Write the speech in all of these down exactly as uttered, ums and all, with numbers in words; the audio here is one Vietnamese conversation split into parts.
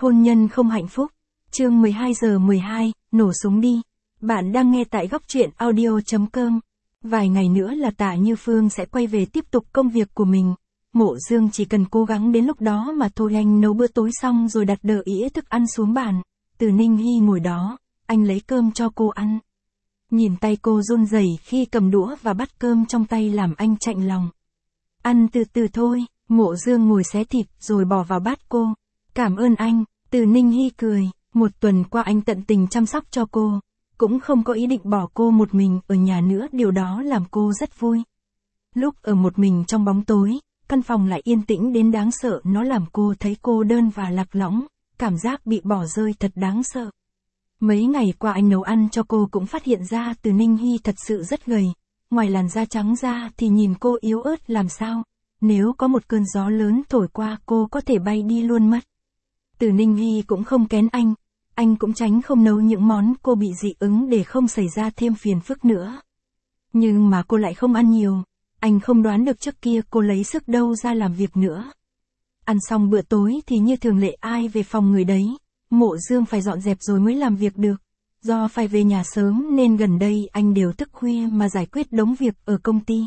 Hôn nhân không hạnh phúc. Chương mười hai giờ mười hai, nổ súng đi. Bạn đang nghe tại góc truyện audio chấm com. Vài ngày nữa là Tạ Như Phương sẽ quay về tiếp tục công việc của mình. Mộ Dương chỉ cần cố gắng đến lúc đó mà thôi. Anh nấu bữa tối xong rồi đặt đỡ ĩa thức ăn xuống bàn. Từ Ninh Hy ngồi đó, anh lấy cơm cho cô ăn. Nhìn tay cô run rẩy khi cầm đũa và bắt cơm trong tay làm anh chạnh lòng. Ăn từ từ thôi. Mộ Dương ngồi xé thịt rồi bỏ vào bát cô. Cảm ơn anh. Từ Ninh Hy cười. Một tuần qua anh tận tình chăm sóc cho cô. Cũng không có ý định bỏ cô một mình ở nhà nữa, điều đó làm cô rất vui. Lúc ở một mình trong bóng tối, căn phòng lại yên tĩnh đến đáng sợ, nó làm cô thấy cô đơn và lạc lõng, cảm giác bị bỏ rơi thật đáng sợ. Mấy ngày qua anh nấu ăn cho cô cũng phát hiện ra Từ Ninh Hy thật sự rất gầy, ngoài làn da trắng ra thì nhìn cô yếu ớt làm sao, nếu có một cơn gió lớn thổi qua cô có thể bay đi luôn mất. Từ Ninh Hy cũng không kén anh. Anh cũng tránh không nấu những món cô bị dị ứng để không xảy ra thêm phiền phức nữa. Nhưng mà cô lại không ăn nhiều. Anh không đoán được trước kia cô lấy sức đâu ra làm việc nữa. Ăn xong bữa tối thì như thường lệ ai về phòng người đấy. Mộ Dương phải dọn dẹp rồi mới làm việc được. Do phải về nhà sớm nên gần đây anh đều thức khuya mà giải quyết đống việc ở công ty.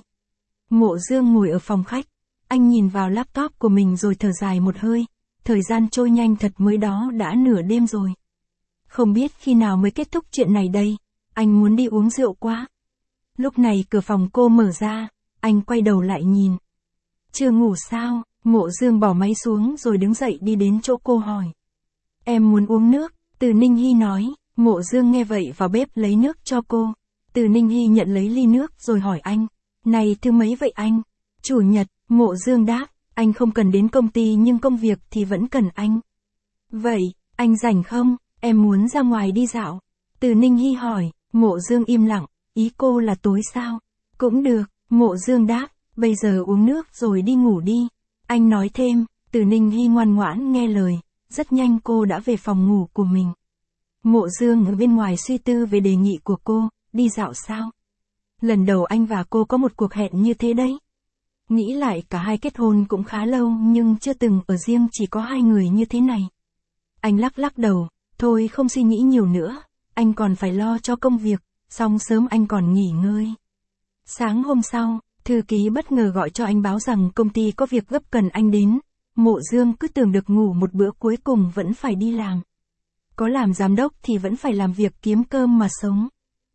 Mộ Dương ngồi ở phòng khách. Anh nhìn vào laptop của mình rồi thở dài một hơi. Thời gian trôi nhanh thật, mới đó đã nửa đêm rồi. Không biết khi nào mới kết thúc chuyện này đây, anh muốn đi uống rượu quá. Lúc này cửa phòng cô mở ra, anh quay đầu lại nhìn. Chưa ngủ sao? Mộ Dương bỏ máy xuống rồi đứng dậy đi đến chỗ cô hỏi. Em muốn uống nước, Từ Ninh Hy nói. Mộ Dương nghe vậy vào bếp lấy nước cho cô. Từ Ninh Hy nhận lấy ly nước rồi hỏi anh. Này thứ mấy vậy anh? Chủ nhật, Mộ Dương đáp. Anh không cần đến công ty nhưng công việc thì vẫn cần anh. Vậy, anh rảnh không? Em muốn ra ngoài đi dạo. Từ Ninh Hy hỏi. Mộ Dương im lặng. Ý cô là tối sao? Cũng được. Mộ Dương đáp. Bây giờ uống nước rồi đi ngủ đi. Anh nói thêm. Từ Ninh Hy ngoan ngoãn nghe lời. Rất nhanh cô đã về phòng ngủ của mình. Mộ Dương ở bên ngoài suy tư về đề nghị của cô. Đi dạo sao? Lần đầu anh và cô có một cuộc hẹn như thế đấy. Nghĩ lại cả hai kết hôn cũng khá lâu nhưng chưa từng ở riêng chỉ có hai người như thế này. Anh lắc lắc đầu. Thôi không suy nghĩ nhiều nữa, anh còn phải lo cho công việc, xong sớm anh còn nghỉ ngơi. Sáng hôm sau, thư ký bất ngờ gọi cho anh báo rằng công ty có việc gấp cần anh đến. Mộ Dương cứ tưởng được ngủ một bữa cuối cùng vẫn phải đi làm. Có làm giám đốc thì vẫn phải làm việc kiếm cơm mà sống.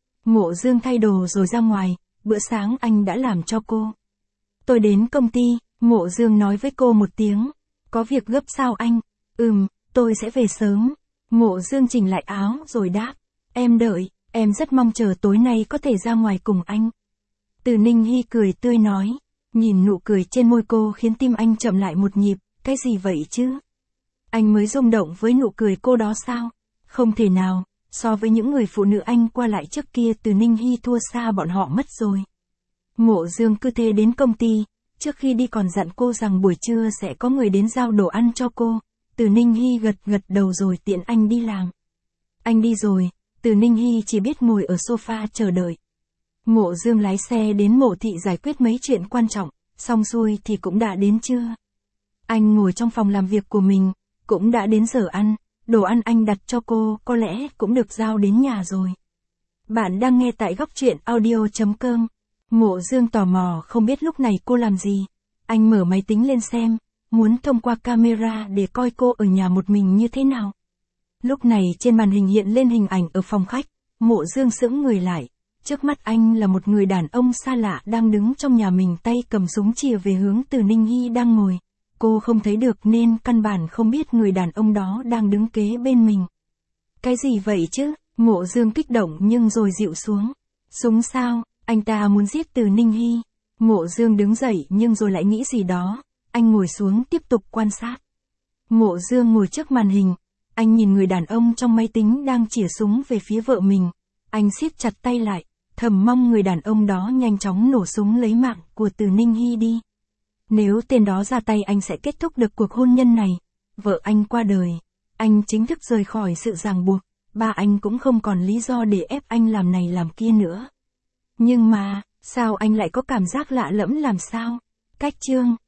Mộ Dương thay đồ rồi ra ngoài, bữa sáng anh đã làm cho cô. Tôi đến công ty, Mộ Dương nói với cô một tiếng. Có việc gấp sao anh? Ừm, tôi sẽ về sớm. Mộ Dương chỉnh lại áo rồi đáp. Em đợi, em rất mong chờ tối nay có thể ra ngoài cùng anh. Từ Ninh Hy cười tươi nói. Nhìn nụ cười trên môi cô khiến tim anh chậm lại một nhịp. Cái gì vậy chứ? Anh mới rung động với nụ cười cô đó sao? Không thể nào, so với những người phụ nữ anh qua lại trước kia Từ Ninh Hy thua xa bọn họ mất rồi. Mộ Dương cứ thế đến công ty. Trước khi đi còn dặn cô rằng buổi trưa sẽ có người đến giao đồ ăn cho cô. Từ Ninh Hy gật gật đầu rồi tiện anh đi làm. Anh đi rồi, Từ Ninh Hy chỉ biết ngồi ở sofa chờ đợi. Mộ Dương lái xe đến Mộ Thị giải quyết mấy chuyện quan trọng, xong xuôi thì cũng đã đến trưa. Anh ngồi trong phòng làm việc của mình, cũng đã đến giờ ăn, đồ ăn anh đặt cho cô có lẽ cũng được giao đến nhà rồi. Bạn đang nghe tại góc truyện audio chấm com. Mộ Dương tò mò không biết lúc này cô làm gì. Anh mở máy tính lên xem. Muốn thông qua camera để coi cô ở nhà một mình như thế nào. Lúc này trên màn hình hiện lên hình ảnh ở phòng khách. Mộ Dương sững người lại. Trước mắt anh là một người đàn ông xa lạ đang đứng trong nhà mình, tay cầm súng chìa về hướng Từ Ninh Hy đang ngồi. Cô không thấy được nên căn bản không biết người đàn ông đó đang đứng kế bên mình. Cái gì vậy chứ? Mộ Dương kích động nhưng rồi dịu xuống. Súng sao? Anh ta muốn giết Từ Ninh Hy. Mộ Dương đứng dậy nhưng rồi lại nghĩ gì đó. Anh ngồi xuống tiếp tục quan sát. Mộ Dương ngồi trước màn hình. Anh nhìn người đàn ông trong máy tính đang chĩa súng về phía vợ mình. Anh siết chặt tay lại, thầm mong người đàn ông đó nhanh chóng nổ súng lấy mạng của Từ Ninh Hy đi. Nếu tên đó ra tay anh sẽ kết thúc được cuộc hôn nhân này. Vợ anh qua đời. Anh chính thức rời khỏi sự ràng buộc. Ba anh cũng không còn lý do để ép anh làm này làm kia nữa. Nhưng mà, sao anh lại có cảm giác lạ lẫm làm sao? Cách chương